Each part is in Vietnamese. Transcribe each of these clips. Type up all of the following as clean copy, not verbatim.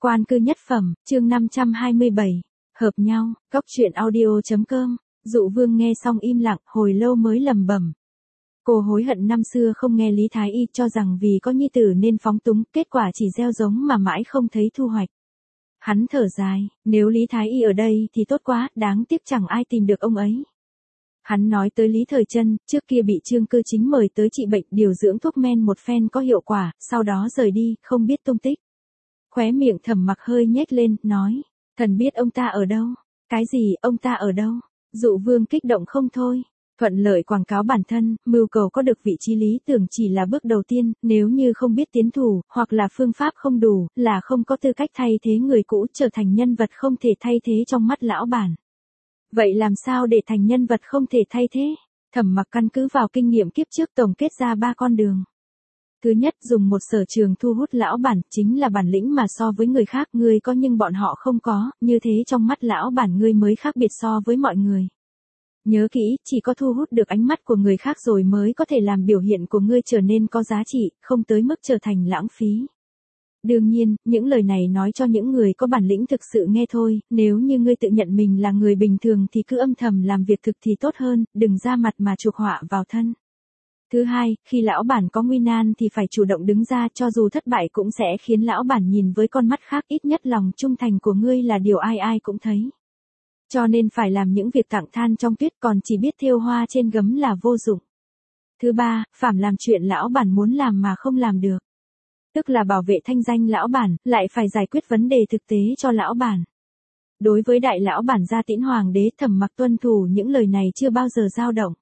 Quan cư nhất phẩm, chương 527. Hợp nhau, góc truyện audio.com. Dụ Vương nghe xong im lặng, hồi lâu mới lẩm bẩm. Cô hối hận năm xưa không nghe Lý Thái Y, cho rằng vì có nhi tử nên phóng túng, kết quả chỉ gieo giống mà mãi không thấy thu hoạch. Hắn thở dài, nếu Lý Thái Y ở đây thì tốt quá, đáng tiếc chẳng ai tìm được ông ấy. Hắn nói tới Lý Thời Trân, trước kia bị Trương Cư Chính mời tới trị bệnh, điều dưỡng thuốc men một phen có hiệu quả, sau đó rời đi, không biết tung tích. Khóe miệng Thẩm Mặc hơi nhếch lên, nói, thần biết ông ta ở đâu. Cái gì, ông ta ở đâu? Dụ Vương kích động không thôi. Thuận lợi quảng cáo bản thân, mưu cầu có được vị trí lý tưởng chỉ là bước đầu tiên, nếu như không biết tiến thủ, hoặc là phương pháp không đủ, là không có tư cách thay thế người cũ, trở thành nhân vật không thể thay thế trong mắt lão bản. Vậy làm sao để thành nhân vật không thể thay thế? Thẩm Mặc căn cứ vào kinh nghiệm kiếp trước tổng kết ra 3 con đường. Thứ nhất, dùng một sở trường thu hút lão bản, chính là bản lĩnh mà so với người khác ngươi có nhưng bọn họ không có, như thế trong mắt lão bản ngươi mới khác biệt so với mọi người. Nhớ kỹ, chỉ có thu hút được ánh mắt của người khác rồi mới có thể làm biểu hiện của ngươi trở nên có giá trị, không tới mức trở thành lãng phí. Đương nhiên, những lời này nói cho những người có bản lĩnh thực sự nghe thôi, nếu như ngươi tự nhận mình là người bình thường thì cứ âm thầm làm việc thực thì tốt hơn, đừng ra mặt mà chuộc họa vào thân. Thứ hai, khi lão bản có nguy nan thì phải chủ động đứng ra, cho dù thất bại cũng sẽ khiến lão bản nhìn với con mắt khác, ít nhất lòng trung thành của ngươi là điều ai ai cũng thấy. Cho nên phải làm những việc tặng than trong tuyết, còn chỉ biết thêu hoa trên gấm là vô dụng. Thứ ba, phàm làm chuyện lão bản muốn làm mà không làm được. Tức là bảo vệ thanh danh lão bản, lại phải giải quyết vấn đề thực tế cho lão bản. Đối với đại lão bản Gia Tĩnh Hoàng đế, Thẩm Mặc tuân thủ những lời này chưa bao giờ dao động.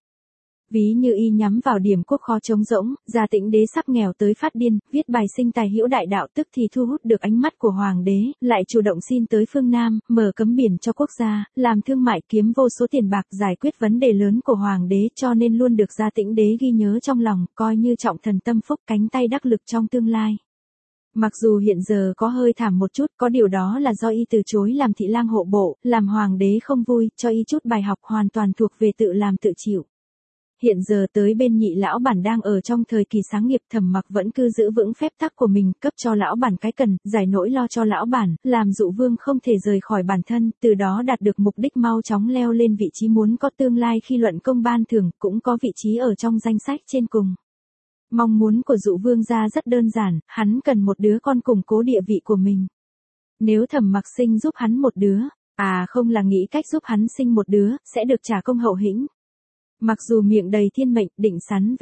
Ví như y nhắm vào điểm quốc khó trống rỗng, Gia Tĩnh đế sắp nghèo tới phát điên, viết bài sinh tài hữu đại đạo tức thì thu hút được ánh mắt của hoàng đế, lại chủ động xin tới phương Nam, mở cấm biển cho quốc gia, làm thương mại kiếm vô số tiền bạc, giải quyết vấn đề lớn của hoàng đế, cho nên luôn được Gia Tĩnh đế ghi nhớ trong lòng, coi như trọng thần tâm phúc, cánh tay đắc lực trong tương lai. Mặc dù hiện giờ có hơi thảm một chút, có điều đó là do y từ chối làm thị lang hộ bộ, làm hoàng đế không vui, cho y chút bài học hoàn toàn thuộc về tự làm tự chịu. Hiện giờ tới bên nhị lão bản đang ở trong thời kỳ sáng nghiệp, Thẩm Mặc vẫn cứ giữ vững phép tắc của mình, cấp cho lão bản cái cần, giải nỗi lo cho lão bản, làm Dụ Vương không thể rời khỏi bản thân, từ đó đạt được mục đích mau chóng leo lên vị trí muốn có tương lai khi luận công ban thưởng, cũng có vị trí ở trong danh sách trên cùng. Mong muốn của Dụ Vương gia rất đơn giản, hắn cần một đứa con củng cố địa vị của mình. Nếu Thẩm Mặc sinh giúp hắn một đứa, không là nghĩ cách giúp hắn sinh một đứa, sẽ được trả công hậu hĩnh. Mặc dù miệng đầy thiên mệnh, định sắn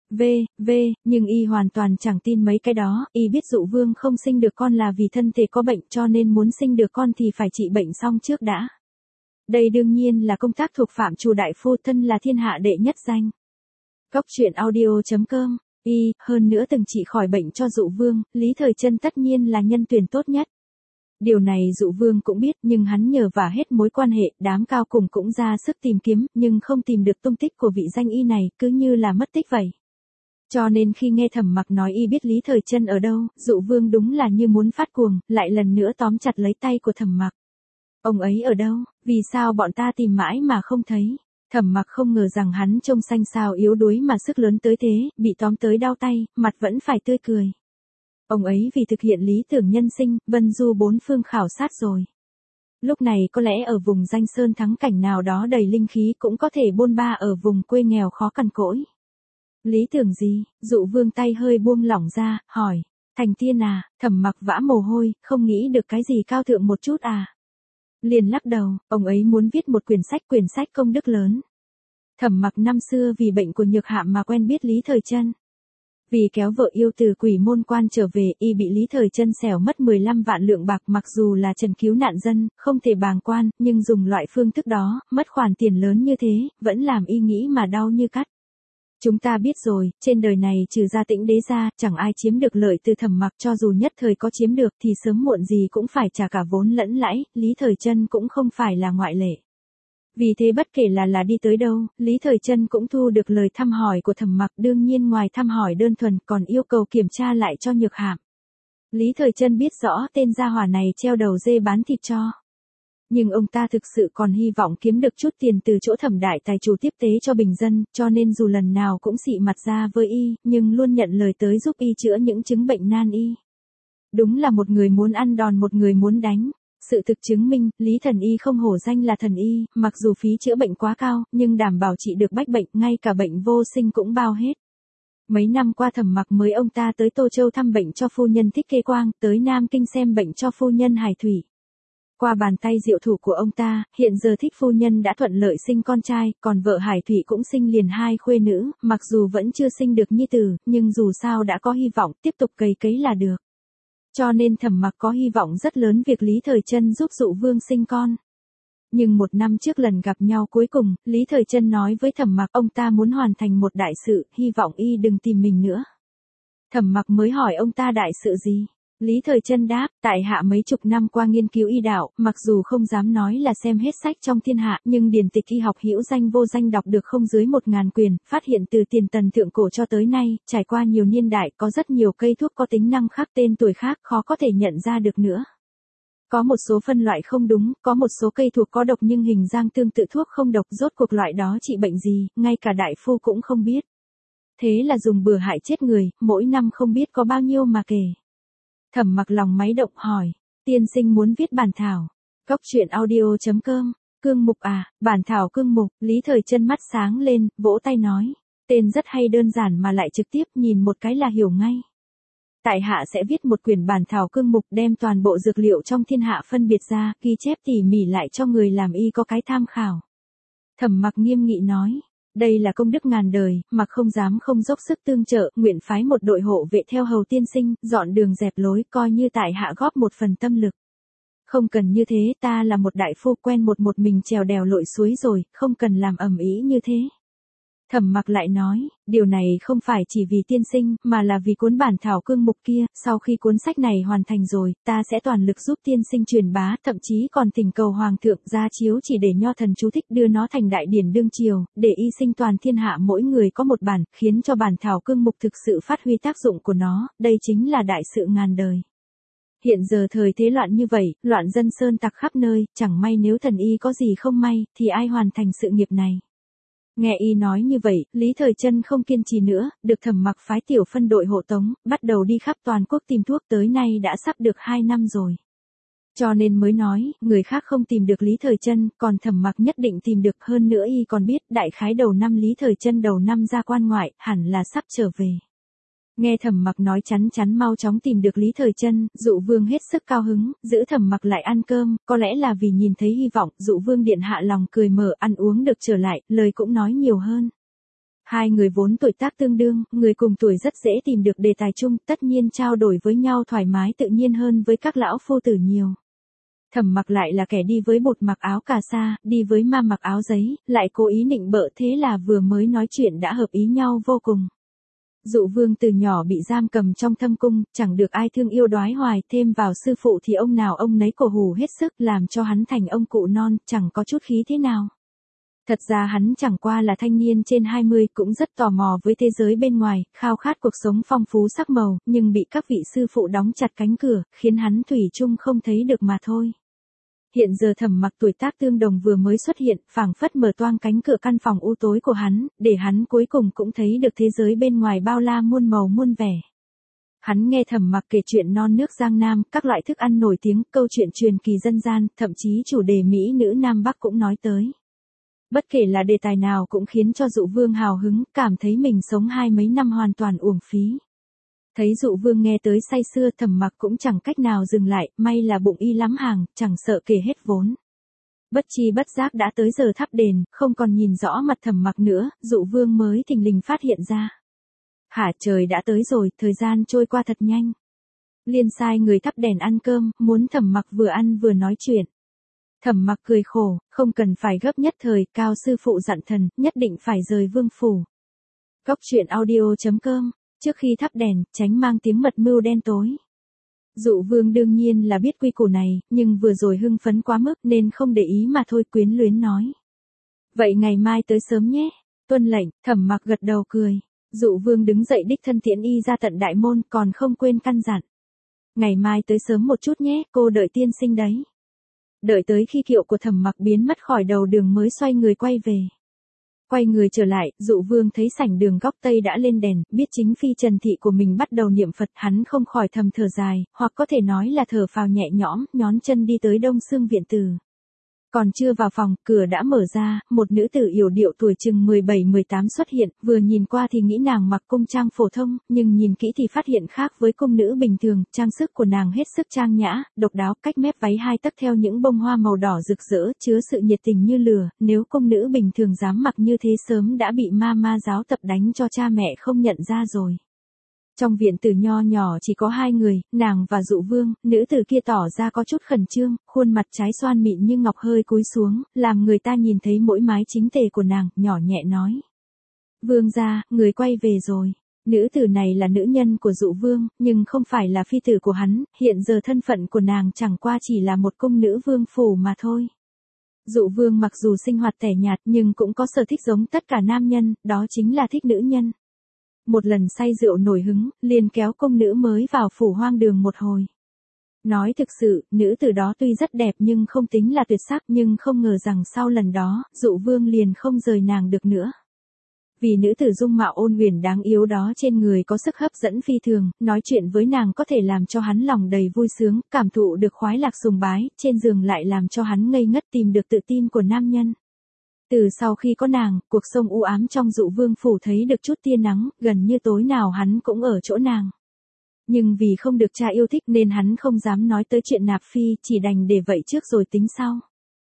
nhưng y hoàn toàn chẳng tin mấy cái đó, y biết Dụ Vương không sinh được con là vì thân thể có bệnh, cho nên muốn sinh được con thì phải trị bệnh xong trước đã. Đây đương nhiên là công tác thuộc phạm Chu đại phu, thân là thiên hạ đệ nhất danh. Góc truyện audio.com. Hơn nữa từng trị khỏi bệnh cho Dụ Vương, Lý Thời Trân tất nhiên là nhân tuyển tốt nhất. Điều này Dụ Vương cũng biết, nhưng hắn nhờ vả hết mối quan hệ, đám cao cùng cũng ra sức tìm kiếm, nhưng không tìm được tung tích của vị danh y này, cứ như là mất tích vậy. Cho nên khi nghe Thẩm Mặc nói y biết Lý Thời Trân ở đâu, Dụ Vương đúng là như muốn phát cuồng, lại lần nữa tóm chặt lấy tay của Thẩm Mặc. Ông ấy ở đâu, vì sao bọn ta tìm mãi mà không thấy? Thẩm Mặc không ngờ rằng hắn trông xanh xao yếu đuối mà sức lớn tới thế, bị tóm tới đau tay, mặt vẫn phải tươi cười. Ông ấy vì thực hiện lý tưởng nhân sinh, vân du bốn phương khảo sát rồi. Lúc này có lẽ ở vùng danh sơn thắng cảnh nào đó đầy linh khí, cũng có thể bôn ba ở vùng quê nghèo khó cằn cỗi. Lý tưởng gì? Dụ Vương tay hơi buông lỏng ra, hỏi. Thành tiên à? Thẩm Mặc vã mồ hôi, không nghĩ được cái gì cao thượng một chút à? Liền lắc đầu, ông ấy muốn viết một quyển sách công đức lớn. Thẩm Mặc năm xưa vì bệnh của Nhược Hạm mà quen biết Lý Thời Trân. Vì kéo vợ yêu từ Quỷ Môn Quan trở về, y bị Lý Thời Trân xẻo mất 15 vạn lượng bạc, mặc dù là trần cứu nạn dân, không thể bàng quan, nhưng dùng loại phương thức đó, mất khoản tiền lớn như thế, vẫn làm y nghĩ mà đau như cắt. Chúng ta biết rồi, trên đời này trừ Gia Tĩnh đế ra, chẳng ai chiếm được lợi từ Thẩm Mặc, cho dù nhất thời có chiếm được thì sớm muộn gì cũng phải trả cả vốn lẫn lãi, Lý Thời Trân cũng không phải là ngoại lệ. Vì thế bất kể là đi tới đâu, Lý Thời Trân cũng thu được lời thăm hỏi của Thẩm Mặc, đương nhiên ngoài thăm hỏi đơn thuần còn yêu cầu kiểm tra lại cho Nhược Hạm. Lý Thời Trân biết rõ tên gia hỏa này treo đầu dê bán thịt cho. Nhưng ông ta thực sự còn hy vọng kiếm được chút tiền từ chỗ Thẩm đại tài chủ tiếp tế cho bình dân, cho nên dù lần nào cũng xị mặt ra với y, nhưng luôn nhận lời tới giúp y chữa những chứng bệnh nan y. Đúng là một người muốn ăn đòn một người muốn đánh. Sự thực chứng minh, Lý Thần Y không hổ danh là thần y, mặc dù phí chữa bệnh quá cao, nhưng đảm bảo trị được bách bệnh, ngay cả bệnh vô sinh cũng bao hết. Mấy năm qua Thẩm Mặc mới ông ta tới Tô Châu thăm bệnh cho phu nhân Thích Kê Quang, tới Nam Kinh xem bệnh cho phu nhân Hải Thủy. Qua bàn tay diệu thủ của ông ta, hiện giờ Thích phu nhân đã thuận lợi sinh con trai, còn vợ Hải Thủy cũng sinh liền 2 khuê nữ, mặc dù vẫn chưa sinh được nhi tử, nhưng dù sao đã có hy vọng, tiếp tục cày cấy là được. Cho nên Thẩm Mặc có hy vọng rất lớn việc Lý Thời Trân giúp Dụ Vương sinh con. Nhưng 1 năm trước lần gặp nhau cuối cùng, Lý Thời Trân nói với Thẩm Mặc ông ta muốn hoàn thành một đại sự, hy vọng y đừng tìm mình nữa. Thẩm Mặc mới hỏi ông ta đại sự gì? Lý Thời Trân đáp, tại hạ mấy chục năm qua nghiên cứu y đạo, mặc dù không dám nói là xem hết sách trong thiên hạ, nhưng điển tịch y học hữu danh vô danh đọc được không dưới 1000 quyển, phát hiện từ tiền Tần thượng cổ cho tới nay, trải qua nhiều niên đại, có rất nhiều cây thuốc có tính năng khác tên tuổi khác, khó có thể nhận ra được nữa. Có một số phân loại không đúng, có một số cây thuộc có độc nhưng hình dáng tương tự thuốc không độc, rốt cuộc loại đó trị bệnh gì, ngay cả đại phu cũng không biết. Thế là dùng bừa hại chết người, mỗi năm không biết có bao nhiêu mà kể. Thẩm Mặc lòng máy động hỏi, tiên sinh muốn viết bản thảo. Cóc truyện audio.com, cương mục à, bản thảo cương mục, Lý Thời Trân mắt sáng lên, vỗ tay nói, tên rất hay đơn giản mà lại trực tiếp, nhìn một cái là hiểu ngay. Tại hạ sẽ viết một quyển bản thảo cương mục đem toàn bộ dược liệu trong thiên hạ phân biệt ra, ghi chép tỉ mỉ lại cho người làm y có cái tham khảo. Thẩm Mặc nghiêm nghị nói, đây là công đức ngàn đời, mặc không dám không dốc sức tương trợ, nguyện phái một đội hộ vệ theo hầu tiên sinh, dọn đường dẹp lối, coi như tại hạ góp một phần tâm lực. Không cần như thế, ta là một đại phu quen một mình trèo đèo lội suối rồi, không cần làm ầm ĩ như thế. Thẩm Mặc lại nói, điều này không phải chỉ vì tiên sinh, mà là vì cuốn bản thảo cương mục kia, sau khi cuốn sách này hoàn thành rồi, ta sẽ toàn lực giúp tiên sinh truyền bá, thậm chí còn thỉnh cầu hoàng thượng ra chiếu chỉ để nho thần chú thích đưa nó thành đại điển đương triều, để y sinh toàn thiên hạ mỗi người có một bản, khiến cho bản thảo cương mục thực sự phát huy tác dụng của nó, đây chính là đại sự ngàn đời. Hiện giờ thời thế loạn như vậy, loạn dân sơn tặc khắp nơi, chẳng may nếu thần y có gì không may, thì ai hoàn thành sự nghiệp này. Nghe y nói như vậy, Lý Thời Trân không kiên trì nữa, được Thẩm Mặc phái tiểu phân đội hộ tống, bắt đầu đi khắp toàn quốc tìm thuốc, tới nay đã sắp được 2 năm rồi. Cho nên mới nói, người khác không tìm được Lý Thời Trân, còn Thẩm Mặc nhất định tìm được, hơn nữa y còn biết, đại khái đầu năm Lý Thời Trân đầu năm ra quan ngoại, hẳn là sắp trở về. Nghe Thẩm Mặc nói chắn chắn mau chóng tìm được Lý Thời Trân, Dụ Vương hết sức cao hứng, giữ Thẩm Mặc lại ăn cơm, có lẽ là vì nhìn thấy hy vọng, Dụ Vương điện hạ lòng cười mở, ăn uống được trở lại, lời cũng nói nhiều hơn. Hai người vốn tuổi tác tương đương, người cùng tuổi rất dễ tìm được đề tài chung, tất nhiên trao đổi với nhau thoải mái tự nhiên hơn với các lão phu tử nhiều. Thẩm Mặc lại là kẻ đi với bột mặc áo cà sa, đi với ma mặc áo giấy, lại cố ý nịnh bợ, thế là vừa mới nói chuyện đã hợp ý nhau vô cùng. Dụ Vương từ nhỏ bị giam cầm trong thâm cung, chẳng được ai thương yêu đoái hoài, thêm vào sư phụ thì ông nào ông nấy cổ hủ hết sức, làm cho hắn thành ông cụ non, chẳng có chút khí thế nào. Thật ra hắn chẳng qua là thanh niên trên 20, cũng rất tò mò với thế giới bên ngoài, khao khát cuộc sống phong phú sắc màu, nhưng bị các vị sư phụ đóng chặt cánh cửa, khiến hắn thủy chung không thấy được mà thôi. Hiện giờ Thẩm Mặc tuổi tác tương đồng vừa mới xuất hiện, phảng phất mở toang cánh cửa căn phòng u tối của hắn, để hắn cuối cùng cũng thấy được thế giới bên ngoài bao la muôn màu muôn vẻ. Hắn nghe Thẩm Mặc kể chuyện non nước Giang Nam, các loại thức ăn nổi tiếng, câu chuyện truyền kỳ dân gian, thậm chí chủ đề Mỹ nữ Nam Bắc cũng nói tới. Bất kể là đề tài nào cũng khiến cho Dụ Vương hào hứng, cảm thấy mình sống 20 mấy năm hoàn toàn uổng phí. Thấy Dụ Vương nghe tới say sưa, Thẩm Mặc cũng chẳng cách nào dừng lại, may là bụng y lắm hàng, chẳng sợ kể hết vốn. Bất chi bất giác đã tới giờ thắp đèn, không còn nhìn rõ mặt Thẩm Mặc nữa, Dụ Vương mới thình lình phát hiện ra. Hả, trời đã tới rồi, thời gian trôi qua thật nhanh. Liền sai người thắp đèn ăn cơm, muốn Thẩm Mặc vừa ăn vừa nói chuyện. Thẩm Mặc cười khổ, không cần phải gấp nhất thời, cao sư phụ dặn thần, nhất định phải rời vương phủ. Cóc truyện audio.com, trước khi thắp đèn, tránh mang tiếng mật mưu đen tối. Dụ Vương đương nhiên là biết quy củ này, nhưng vừa rồi hưng phấn quá mức nên không để ý mà thôi, quyến luyến nói. Vậy ngày mai tới sớm nhé. Tuân lệnh, Thẩm Mặc gật đầu cười. Dụ Vương đứng dậy đích thân tiễn y ra tận đại môn, còn không quên căn dặn. Ngày mai tới sớm một chút nhé, cô đợi tiên sinh đấy. Đợi tới khi kiệu của Thẩm Mặc biến mất khỏi đầu đường mới xoay người quay về. Quay người trở lại, Dụ Vương thấy sảnh đường góc Tây đã lên đèn, biết chính phi Trần Thị của mình bắt đầu niệm Phật, hắn không khỏi thầm thở dài, hoặc có thể nói là thở phào nhẹ nhõm, nhón chân đi tới Đông Xương viện tử. Còn chưa vào phòng, cửa đã mở ra, một nữ tử yểu điệu tuổi chừng 17-18 xuất hiện, vừa nhìn qua thì nghĩ nàng mặc cung trang phổ thông, nhưng nhìn kỹ thì phát hiện khác với cung nữ bình thường, trang sức của nàng hết sức trang nhã, độc đáo, cách mép váy 2 tấc theo những bông hoa màu đỏ rực rỡ, chứa sự nhiệt tình như lửa, nếu cung nữ bình thường dám mặc như thế sớm đã bị ma giáo tập đánh cho cha mẹ không nhận ra rồi. Trong viện tử nho nhỏ chỉ có 2 người, nàng và Dụ Vương, nữ tử kia tỏ ra có chút khẩn trương, khuôn mặt trái xoan mịn như ngọc hơi cúi xuống, làm người ta nhìn thấy mỗi mái chính tề của nàng, nhỏ nhẹ nói. Vương gia, người quay về rồi. Nữ tử này là nữ nhân của Dụ Vương, nhưng không phải là phi tử của hắn, hiện giờ thân phận của nàng chẳng qua chỉ là một cung nữ vương phủ mà thôi. Dụ Vương mặc dù sinh hoạt tẻ nhạt nhưng cũng có sở thích giống tất cả nam nhân, đó chính là thích nữ nhân. Một lần say rượu nổi hứng, liền kéo cung nữ mới vào phủ hoang đường một hồi. Nói thực sự, nữ tử đó tuy rất đẹp nhưng không tính là tuyệt sắc, nhưng không ngờ rằng sau lần đó, Dụ Vương liền không rời nàng được nữa. Vì nữ tử dung mạo ôn huyền đáng yếu đó trên người có sức hấp dẫn phi thường, nói chuyện với nàng có thể làm cho hắn lòng đầy vui sướng, cảm thụ được khoái lạc sùng bái, trên giường lại làm cho hắn ngây ngất tìm được tự tin của nam nhân. Từ sau khi có nàng, cuộc sống u ám trong Dụ Vương phủ thấy được chút tia nắng, gần như tối nào hắn cũng ở chỗ nàng. Nhưng vì không được cha yêu thích nên hắn không dám nói tới chuyện nạp phi, chỉ đành để vậy trước rồi tính sau.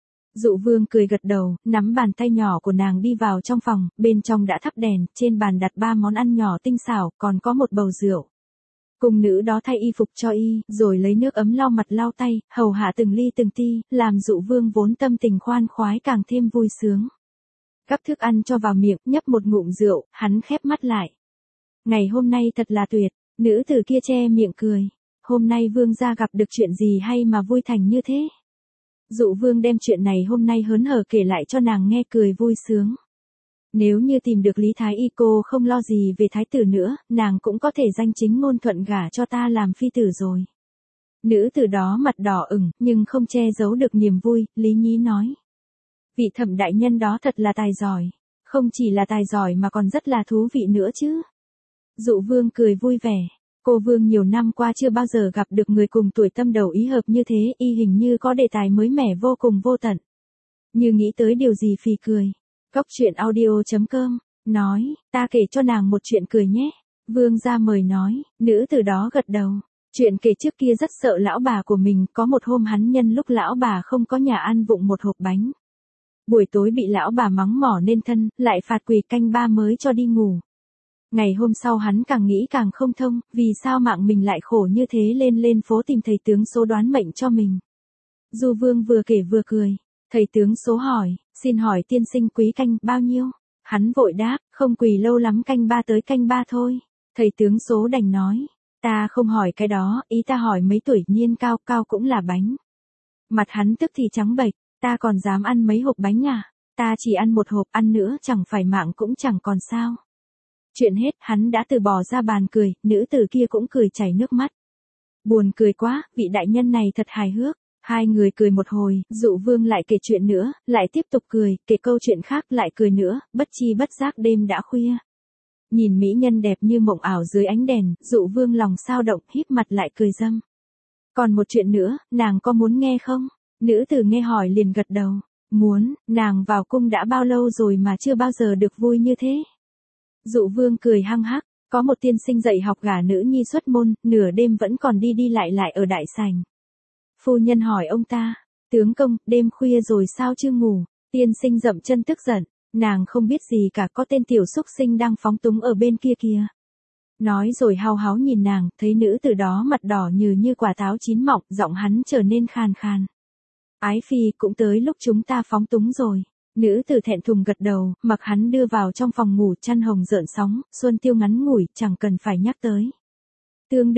Dụ Vương cười gật đầu, nắm bàn tay nhỏ của nàng đi vào trong phòng, bên trong đã thắp đèn, trên bàn đặt 3 món ăn nhỏ tinh xảo, còn có một bầu rượu. Cung nữ đó thay y phục cho y, rồi lấy nước ấm lau mặt lau tay, hầu hạ từng ly từng ti, làm Dụ Vương vốn tâm tình khoan khoái càng thêm vui sướng. Gắp thức ăn cho vào miệng, nhấp một ngụm rượu, hắn khép mắt lại. Ngày hôm nay thật là tuyệt, nữ tử kia che miệng cười. Hôm nay Vương gia gặp được chuyện gì hay mà vui thành như thế? Dụ Vương đem chuyện này hôm nay hớn hở kể lại cho nàng nghe, cười vui sướng. Nếu như tìm được Lý Thái Y cô không lo gì về thái tử nữa, nàng cũng có thể danh chính ngôn thuận gả cho ta làm phi tử rồi. Nữ tử đó mặt đỏ ửng, nhưng không che giấu được niềm vui, Lý Nhí nói. Vị Thẩm đại nhân đó thật là tài giỏi. Không chỉ là tài giỏi mà còn rất là thú vị nữa chứ. Dụ Vương cười vui vẻ. Cô Vương nhiều năm qua chưa bao giờ gặp được người cùng tuổi tâm đầu ý hợp như thế, y hình như có đề tài mới mẻ vô cùng vô tận. Như nghĩ tới điều gì phì cười. Cóc truyện audio.com, nói, ta kể cho nàng một chuyện cười nhé. Vương gia mời nói, nữ tử đó gật đầu. Chuyện kể trước kia rất sợ lão bà của mình, có một hôm hắn nhân lúc lão bà không có nhà ăn vụng một hộp bánh. Buổi tối bị lão bà mắng mỏ nên thân, lại phạt quỳ canh 3 mới cho đi ngủ. Ngày hôm sau hắn càng nghĩ càng không thông, vì sao mạng mình lại khổ như thế, lên phố tìm thầy tướng số đoán mệnh cho mình. Dụ Vương vừa kể vừa cười. Thầy tướng số hỏi, xin hỏi tiên sinh quý canh bao nhiêu? Hắn vội đáp, không quỳ lâu lắm, canh 3 tới canh 3 thôi. Thầy tướng số đành nói, ta không hỏi cái đó, ý ta hỏi mấy tuổi niên cao, cao cũng là bánh. Mặt hắn tức thì trắng bệch, ta còn dám ăn mấy hộp bánh à? Ta chỉ ăn một hộp, ăn nữa chẳng phải mạng cũng chẳng còn sao. Chuyện hết, hắn đã từ bỏ ra bàn cười, nữ tử kia cũng cười chảy nước mắt. Buồn cười quá, vị đại nhân này thật hài hước. Hai người cười một hồi, Dụ Vương lại kể chuyện nữa, lại tiếp tục cười, kể câu chuyện khác lại cười nữa, bất chi bất giác đêm đã khuya. Nhìn mỹ nhân đẹp như mộng ảo dưới ánh đèn, Dụ Vương lòng sao động, híp mặt lại cười râm. Còn một chuyện nữa, nàng có muốn nghe không? Nữ tử nghe hỏi liền gật đầu. Muốn, nàng vào cung đã bao lâu rồi mà chưa bao giờ được vui như thế? Dụ Vương cười hăng hắc, có một tiên sinh dạy học gả nữ nhi xuất môn, nửa đêm vẫn còn đi đi lại ở đại sảnh. Phu nhân hỏi ông ta, tướng công, đêm khuya rồi sao chưa ngủ? Tiên sinh dậm chân tức giận, nàng không biết gì cả, có tên tiểu xúc sinh đang phóng túng ở bên kia kìa. Nói rồi hao háo nhìn nàng, thấy nữ tử đó mặt đỏ như quả táo chín mọng, giọng hắn trở nên khàn khàn. Ái phi, cũng tới lúc chúng ta phóng túng rồi. Nữ tử thẹn thùng gật đầu, mặc hắn đưa vào trong phòng ngủ, chăn hồng rợn sóng, xuân tiêu ngắn ngủi, chẳng cần phải nhắc tới. Tương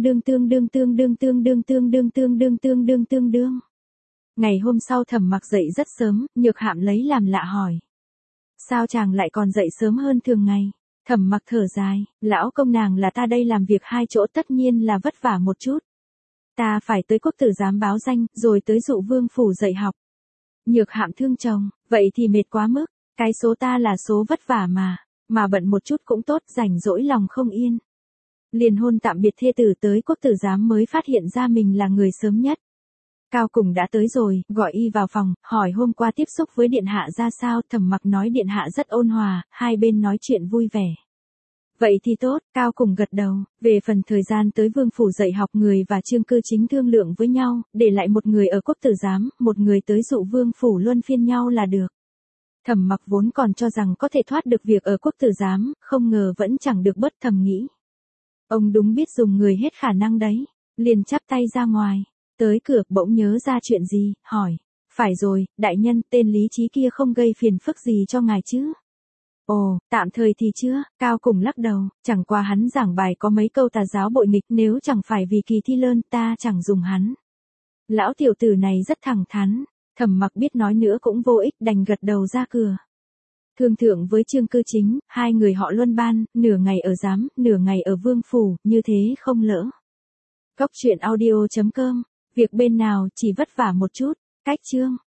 đương. Ngày hôm sau Thẩm Mặc dậy rất sớm, Nhược Hạm lấy làm lạ hỏi. Sao chàng lại còn dậy sớm hơn thường ngày? Thẩm Mặc thở dài, lão công nàng là ta đây làm việc 2 chỗ tất nhiên là vất vả một chút. Ta phải tới quốc tử giám báo danh, rồi tới Dụ Vương phủ dạy học. Nhược Hạm thương chồng, vậy thì mệt quá mức, Cái số ta là số vất vả mà bận một chút cũng tốt, rảnh rỗi lòng không yên. Liền hôn tạm biệt thê tử tới quốc tử giám mới phát hiện ra mình là người sớm nhất. Cao Cùng đã tới rồi, gọi y vào phòng, hỏi hôm qua tiếp xúc với điện hạ ra sao. Thẩm Mặc nói điện hạ rất ôn hòa, hai bên nói chuyện vui vẻ. Vậy thì tốt, Cao Cùng gật đầu. Về phần thời gian tới vương phủ dạy học, người và Trương Cư Chính thương lượng với nhau, để lại một người ở quốc tử giám, một người tới dụ vương phủ luân phiên nhau là được. Thẩm Mặc vốn còn cho rằng có thể thoát được việc ở quốc tử giám, không ngờ vẫn chẳng được, bất thầm nghĩ. Ông đúng biết dùng người hết khả năng đấy. Liền chắp tay ra ngoài. Tới cửa bỗng nhớ ra chuyện gì, hỏi. Phải rồi, đại nhân, tên Lý Trí kia không gây phiền phức gì cho ngài chứ? Ồ, tạm thời thì chưa. Cao Cùng lắc đầu, chẳng qua hắn giảng bài có mấy câu tà giáo bội nghịch, nếu chẳng phải vì kỳ thi lớn ta chẳng dùng hắn. Lão tiểu tử này rất thẳng thắn. Thẩm Mặc biết nói nữa cũng vô ích, đành gật đầu ra cửa. Thương thượng với Trương Cư Chính, hai người họ luân ban, nửa ngày ở giám, nửa ngày ở vương phủ, như thế không lỡ. Cốc truyện audio.com, việc bên nào chỉ vất vả một chút. Cách chương